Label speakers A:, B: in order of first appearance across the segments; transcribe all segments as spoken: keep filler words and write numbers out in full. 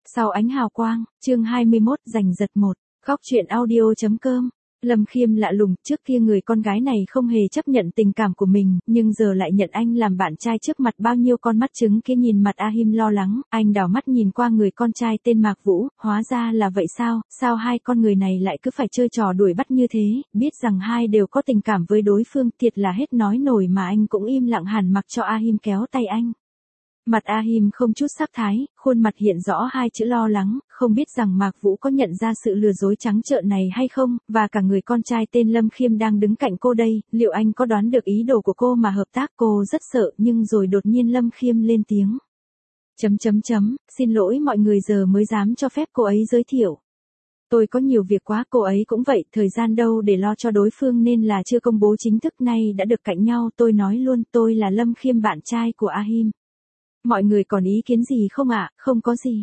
A: Sau ánh hào quang, chương hai mươi mốt, giành giật một, góc truyện audio.com. Lâm Khiêm lạ lùng, trước kia người con gái này không hề chấp nhận tình cảm của mình, nhưng giờ lại nhận anh làm bạn trai trước mặt bao nhiêu con mắt trứng kia. Nhìn mặt A Him lo lắng, anh đảo mắt nhìn qua người con trai tên Mạc Vũ, hóa ra là vậy sao, sao hai con người này lại cứ phải chơi trò đuổi bắt như thế, biết rằng hai đều có tình cảm với đối phương, thiệt là hết nói nổi mà anh cũng im lặng hẳn mặc cho A Him kéo tay anh. Mặt A Him không chút sắc thái, khuôn mặt hiện rõ hai chữ lo lắng, không biết rằng Mạc Vũ có nhận ra sự lừa dối trắng trợn này hay không, và cả người con trai tên Lâm Khiêm đang đứng cạnh cô đây, liệu anh có đoán được ý đồ của cô mà hợp tác? Cô rất sợ, nhưng rồi đột nhiên Lâm Khiêm lên tiếng. Chấm chấm chấm, xin lỗi mọi người, giờ mới dám cho phép cô ấy giới thiệu. Tôi có nhiều việc quá, cô ấy cũng vậy, thời gian đâu để lo cho đối phương nên là chưa công bố chính thức, nay đã được cạnh nhau. Tôi nói luôn, tôi là Lâm Khiêm, bạn trai của A Him. Mọi người còn ý kiến gì không ạ? À? Không có gì.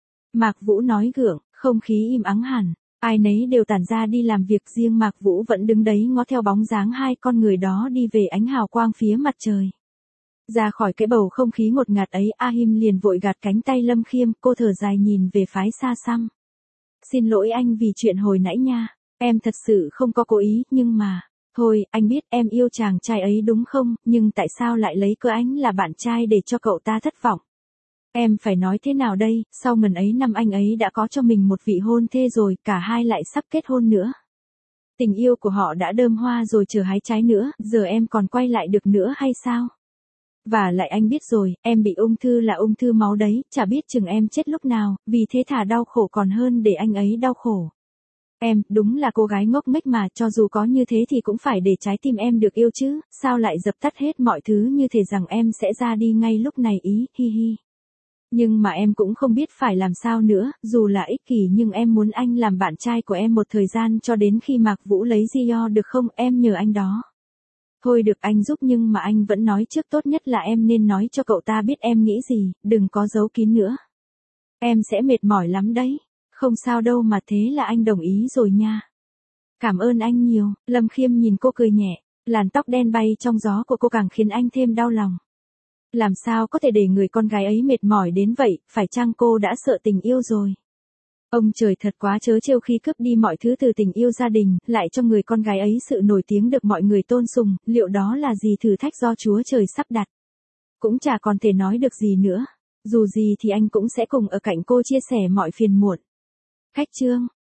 A: Mạc Vũ nói gượng, không khí im ắng hẳn, ai nấy đều tản ra đi làm việc, riêng Mạc Vũ vẫn đứng đấy ngó theo bóng dáng hai con người đó đi về ánh hào quang phía mặt trời. Ra khỏi cái bầu không khí ngột ngạt ấy, A Him liền vội gạt cánh tay Lâm Khiêm, cô thở dài nhìn về phái xa xăm. Xin lỗi anh vì chuyện hồi nãy nha, em thật sự không có cố ý, nhưng mà... Thôi, anh biết em yêu chàng trai ấy đúng không, nhưng tại sao lại lấy cớ anh là bạn trai để cho cậu ta thất vọng? Em phải nói thế nào đây, sau ngần ấy năm anh ấy đã có cho mình một vị hôn thê rồi, cả hai lại sắp kết hôn nữa. Tình yêu của họ đã đơm hoa rồi chờ hái trái nữa, giờ em còn quay lại được nữa hay sao? Và lại anh biết rồi, em bị ung thư là ung thư máu đấy, chả biết chừng em chết lúc nào, vì thế thà đau khổ còn hơn để anh ấy đau khổ. Em, đúng là cô gái ngốc nghếch mà, cho dù có như thế thì cũng phải để trái tim em được yêu chứ, sao lại dập tắt hết mọi thứ như thể rằng em sẽ ra đi ngay lúc này ý, hi hi. Nhưng mà em cũng không biết phải làm sao nữa, dù là ích kỷ nhưng em muốn anh làm bạn trai của em một thời gian cho đến khi Mạc Vũ lấy Gio được không, em nhờ anh đó. Thôi được, anh giúp, nhưng mà anh vẫn nói trước, tốt nhất là em nên nói cho cậu ta biết em nghĩ gì, đừng có giấu kín nữa. Em sẽ mệt mỏi lắm đấy. Không sao đâu mà, thế là anh đồng ý rồi nha. Cảm ơn anh nhiều. Lâm Khiêm nhìn cô cười nhẹ, làn tóc đen bay trong gió của cô càng khiến anh thêm đau lòng. Làm sao có thể để người con gái ấy mệt mỏi đến vậy, phải chăng cô đã sợ tình yêu rồi? Ông trời thật quá trớ trêu khi cướp đi mọi thứ từ tình yêu gia đình, lại cho người con gái ấy sự nổi tiếng được mọi người tôn sùng, liệu đó là gì thử thách do Chúa Trời sắp đặt? Cũng chả còn thể nói được gì nữa. Dù gì thì anh cũng sẽ cùng ở cạnh cô chia sẻ mọi phiền muộn. Khách chương.